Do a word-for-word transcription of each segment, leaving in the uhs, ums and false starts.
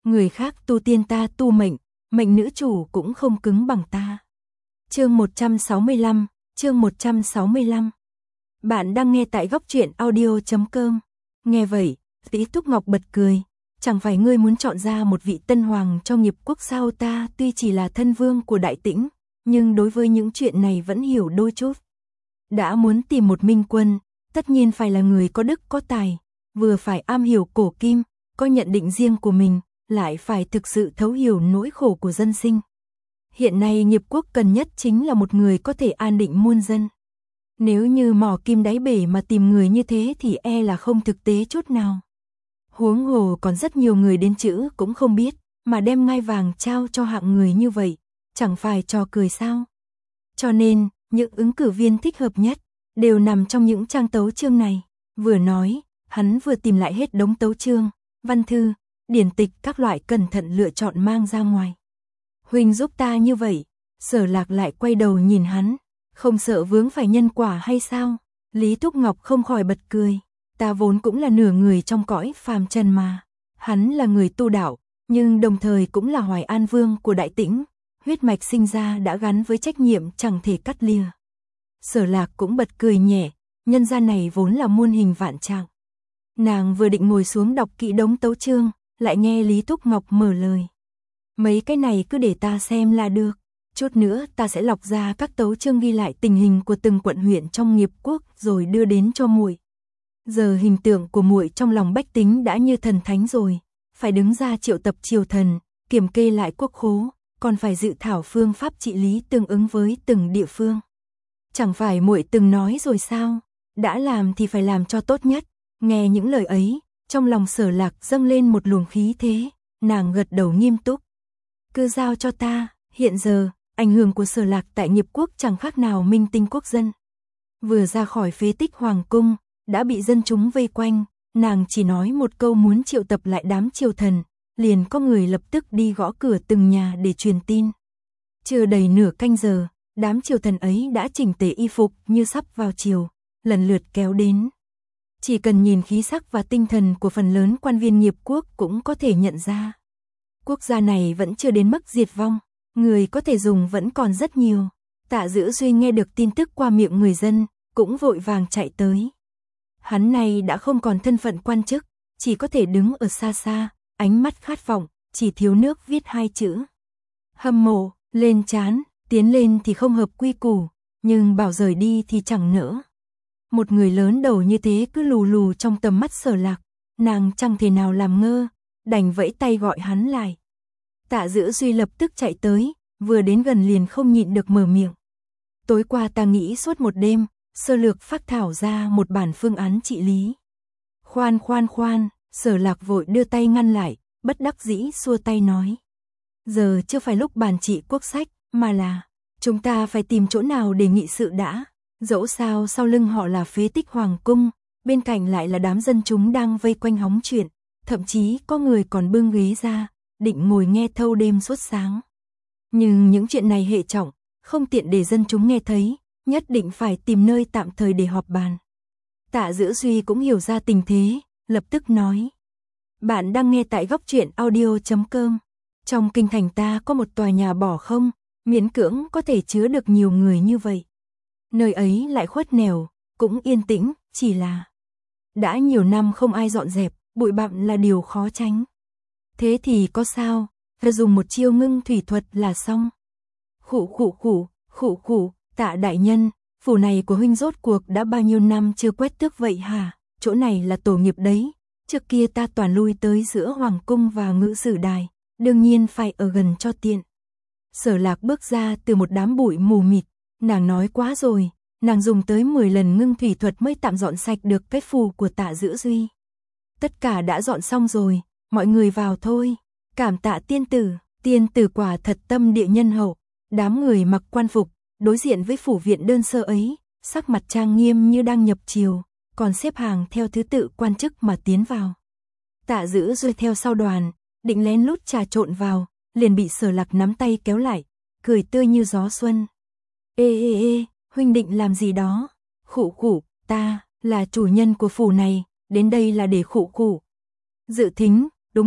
người khác tu tiên ta tu mệnh, mệnh nữ chủ cũng không cứng bằng ta. Chương một trăm sáu mươi lăm, chương một trăm sáu mươi lăm. Bạn đang nghe tại góc truyện audio chấm com. Nghe vậy, Lý Túc Ngọc bật cười, chẳng phải ngươi muốn chọn ra một vị tân hoàng cho nghiệp quốc sao? Ta tuy chỉ là thân vương của Đại Tĩnh, nhưng đối với những chuyện này vẫn hiểu đôi chút. Đã muốn tìm một minh quân, tất nhiên phải là người có đức có tài, vừa phải am hiểu cổ kim, có nhận định riêng của mình, lại phải thực sự thấu hiểu nỗi khổ của dân sinh. Hiện nay nghiệp quốc cần nhất chính là một người có thể an định muôn dân. Nếu như mò kim đáy bể mà tìm người như thế thì e là không thực tế chút nào. Huống hồ còn rất nhiều người đến chữ cũng không biết, mà đem ngai vàng trao cho hạng người như vậy, chẳng phải trò cười sao? Cho nên, những ứng cử viên thích hợp nhất đều nằm trong những trang tấu chương này. Vừa nói, hắn vừa tìm lại hết đống tấu chương, văn thư, điển tịch các loại, cẩn thận lựa chọn mang ra ngoài. Huynh giúp ta như vậy. Sở Lạc lại quay đầu nhìn hắn, không sợ vướng phải nhân quả hay sao? Lý Túc Ngọc không khỏi bật cười, ta vốn cũng là nửa người trong cõi phàm trần mà. Hắn là người tu đạo, nhưng đồng thời cũng là Hoài An Vương của Đại Tĩnh, huyết mạch sinh ra đã gắn với trách nhiệm chẳng thể cắt lìa. Sở Lạc cũng bật cười nhẹ, nhân gian này vốn là muôn hình vạn trạng. Nàng vừa định ngồi xuống đọc kỹ đống tấu chương, lại nghe Lý Túc Ngọc mở lời. Mấy cái này cứ để ta xem là được, chút nữa ta sẽ lọc ra các tấu chương ghi lại tình hình của từng quận huyện trong nghiệp quốc rồi đưa đến cho muội. Giờ hình tượng của muội trong lòng bách tính đã như thần thánh rồi, phải đứng ra triệu tập triều thần, kiểm kê lại quốc khố, còn phải dự thảo phương pháp trị lý tương ứng với từng địa phương. Chẳng phải muội từng nói rồi sao, đã làm thì phải làm cho tốt nhất. Nghe những lời ấy, trong lòng Sở Lạc dâng lên một luồng khí thế, nàng gật đầu nghiêm túc. Cứ giao cho ta. Hiện giờ, ảnh hưởng của Sở Lạc tại nghiệp quốc chẳng khác nào minh tinh quốc dân. Vừa ra khỏi phế tích hoàng cung, đã bị dân chúng vây quanh, nàng chỉ nói một câu muốn triệu tập lại đám triều thần, liền có người lập tức đi gõ cửa từng nhà để truyền tin. Chưa đầy nửa canh giờ, đám triều thần ấy đã chỉnh tề y phục như sắp vào triều, lần lượt kéo đến. Chỉ cần nhìn khí sắc và tinh thần của phần lớn quan viên nghiệp quốc cũng có thể nhận ra. Quốc gia này vẫn chưa đến mức diệt vong, người có thể dùng vẫn còn rất nhiều. Tạ Dữ Duy nghe được tin tức qua miệng người dân, cũng vội vàng chạy tới. Hắn này đã không còn thân phận quan chức, chỉ có thể đứng ở xa xa, ánh mắt khát vọng, chỉ thiếu nước viết hai chữ. Hâm mộ, lên trán, tiến lên thì không hợp quy củ, nhưng bảo rời đi thì chẳng nỡ. Một người lớn đầu như thế cứ lù lù trong tầm mắt Sở Lạc, nàng chẳng thể nào làm ngơ, đành vẫy tay gọi hắn lại. Tạ Dữ Duy lập tức chạy tới, vừa đến gần liền không nhịn được mở miệng. Tối qua ta nghĩ suốt một đêm, sơ lược phác thảo ra một bản phương án trị lý. Khoan khoan khoan, Sở Lạc vội đưa tay ngăn lại, bất đắc dĩ xua tay nói. Giờ chưa phải lúc bàn trị quốc sách, mà là, chúng ta phải tìm chỗ nào để nghị sự đã. Dẫu sao sau lưng họ là phế tích hoàng cung, bên cạnh lại là đám dân chúng đang vây quanh hóng chuyện, thậm chí có người còn bưng ghế ra, định ngồi nghe thâu đêm suốt sáng. Nhưng những chuyện này hệ trọng, không tiện để dân chúng nghe thấy, nhất định phải tìm nơi tạm thời để họp bàn. Tạ Dữ Duy cũng hiểu ra tình thế, lập tức nói. Bạn đang nghe tại góc truyện audio chấm com. Trong kinh thành ta có một tòa nhà bỏ không, miễn cưỡng có thể chứa được nhiều người như vậy. Nơi ấy lại khuất nẻo, cũng yên tĩnh, chỉ là đã nhiều năm không ai dọn dẹp, bụi bặm là điều khó tránh. Thế thì có sao, ta dùng một chiêu ngưng thủy thuật là xong. Khụ khụ khụ, khụ khụ, Tạ đại nhân, phủ này của huynh rốt cuộc đã bao nhiêu năm chưa quét tước vậy hả? Chỗ này là tổ nghiệp đấy, trước kia ta toàn lui tới giữa hoàng cung và ngự sử đài, đương nhiên phải ở gần cho tiện. Sở Lạc bước ra từ một đám bụi mù mịt, nàng nói quá rồi, nàng dùng tới mười lần ngưng thủy thuật mới tạm dọn sạch được cái phù của Tạ Dữ Duy. Tất cả đã dọn xong rồi, mọi người vào thôi. Cảm tạ tiên tử, tiên tử quả thật tâm địa nhân hậu. Đám người mặc quan phục, đối diện với phủ viện đơn sơ ấy, sắc mặt trang nghiêm như đang nhập triều, còn xếp hàng theo thứ tự quan chức mà tiến vào. Tạ Dữ Duy theo sau đoàn, định lén lút trà trộn vào, liền bị Sở Lạc nắm tay kéo lại, cười tươi như gió xuân. Ê ê ê, huynh định làm gì đó? Khụ khụ, ta là chủ nhân của phủ này, đến đây là để khụ khụ. Dự Thính, đúng vậy,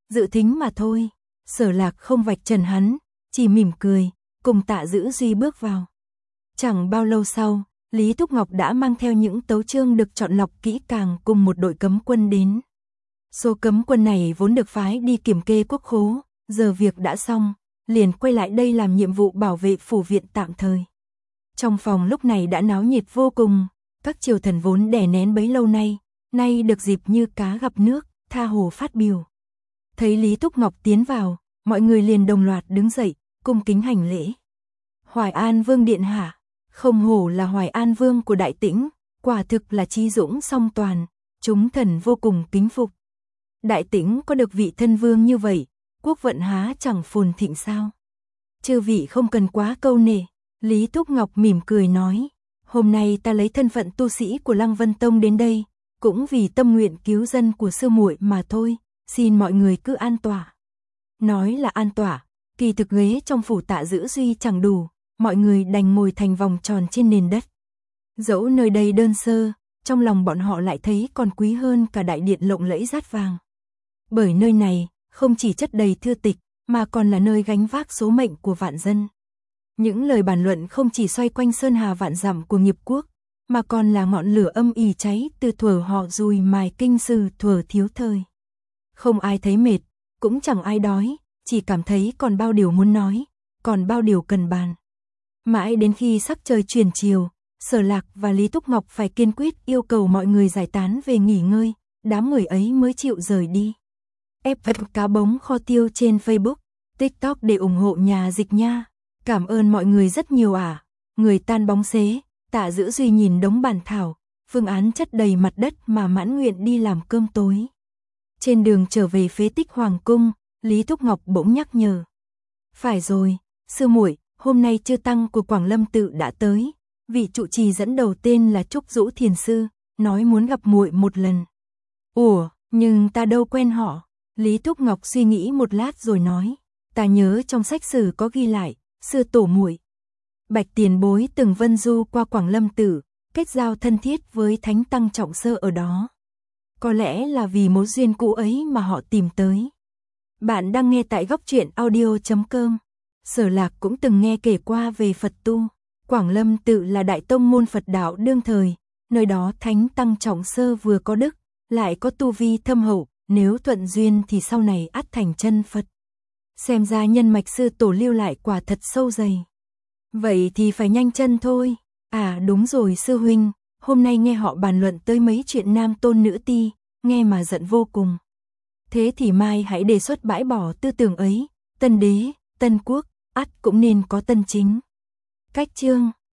dự thính mà thôi. Sở Lạc không vạch trần hắn, chỉ mỉm cười, cùng Tạ Dữ Duy bước vào. Chẳng bao lâu sau, Lý Thúc Ngọc đã mang theo những tấu chương được chọn lọc kỹ càng cùng một đội cấm quân đến. Số cấm quân này vốn được phái đi kiểm kê quốc khố, giờ việc đã xong, liền quay lại đây làm nhiệm vụ bảo vệ phủ viện tạm thời. Trong phòng lúc này đã náo nhiệt vô cùng, các triều thần vốn đè nén bấy lâu nay, nay được dịp như cá gặp nước, tha hồ phát biểu. Thấy Lý Thúc Ngọc tiến vào, mọi người liền đồng loạt đứng dậy, cung kính hành lễ. Hoài An Vương điện hạ, không hổ là Hoài An Vương của Đại Tĩnh, quả thực là trí dũng song toàn, chúng thần vô cùng kính phục. Đại Tĩnh có được vị thân vương như vậy, quốc vận há chẳng phồn thịnh sao? Chư vị không cần quá câu nệ, Lý Thúc Ngọc mỉm cười nói, hôm nay ta lấy thân phận tu sĩ của Lăng Vân Tông đến đây, cũng vì tâm nguyện cứu dân của sư muội mà thôi, xin mọi người cứ an tọa. Nói là an tọa, kỳ thực ghế trong phủ Tạ Dữ Duy chẳng đủ, mọi người đành ngồi thành vòng tròn trên nền đất. Dẫu nơi đây đơn sơ, trong lòng bọn họ lại thấy còn quý hơn cả đại điện lộng lẫy rát vàng. Bởi nơi này, không chỉ chất đầy thư tịch, mà còn là nơi gánh vác số mệnh của vạn dân. Những lời bàn luận không chỉ xoay quanh sơn hà vạn dặm của nghiệp quốc, mà còn là ngọn lửa âm ỉ cháy từ thuở họ Dùi mài kinh sư thuở thiếu thời. Không ai thấy mệt, cũng chẳng ai đói, chỉ cảm thấy còn bao điều muốn nói, còn bao điều cần bàn. Mãi đến khi sắc trời chuyển chiều, Sở Lạc và Lý Thúc Ngọc phải kiên quyết yêu cầu mọi người giải tán về nghỉ ngơi, đám người ấy mới chịu rời đi. ép ép cá bống kho tiêu trên Facebook, TikTok để ủng hộ nhà dịch nha. Cảm ơn mọi người rất nhiều à. Người tan bóng xế, Tạ Dữ Duy nhìn đống bàn thảo, phương án chất đầy mặt đất mà mãn nguyện đi làm cơm tối. Trên đường trở về phế tích Hoàng Cung, Lý Thúc Ngọc bỗng nhắc nhở. Phải rồi, sư muội, hôm nay chư tăng của Quảng Lâm Tự đã tới. Vị trụ trì dẫn đầu tên là Trúc Dũ Thiền Sư, nói muốn gặp muội một lần. Ủa, nhưng ta đâu quen họ. Lý Thúc Ngọc suy nghĩ một lát rồi nói. Ta nhớ trong sách sử có ghi lại, sư tổ muội Bạch tiền bối từng vân du qua Quảng Lâm Tự, kết giao thân thiết với Thánh Tăng Trọng Sơ ở đó. Có lẽ là vì mối duyên cũ ấy mà họ tìm tới. Bạn đang nghe tại góc truyện audio chấm com. Sở Lạc cũng từng nghe kể qua về Phật tu. Quảng Lâm Tự là đại tông môn Phật đạo đương thời, nơi đó Thánh Tăng Trọng Sơ vừa có đức, lại có tu vi thâm hậu, nếu thuận duyên thì sau này ắt thành chân Phật. Xem ra nhân mạch sư tổ lưu lại quả thật sâu dày. Vậy thì phải nhanh chân thôi. À đúng rồi sư huynh, hôm nay nghe họ bàn luận tới mấy chuyện nam tôn nữ ti, nghe mà giận vô cùng. Thế thì mai hãy đề xuất bãi bỏ tư tưởng ấy, tân đế, tân quốc, ắt cũng nên có tân chính. Cách chương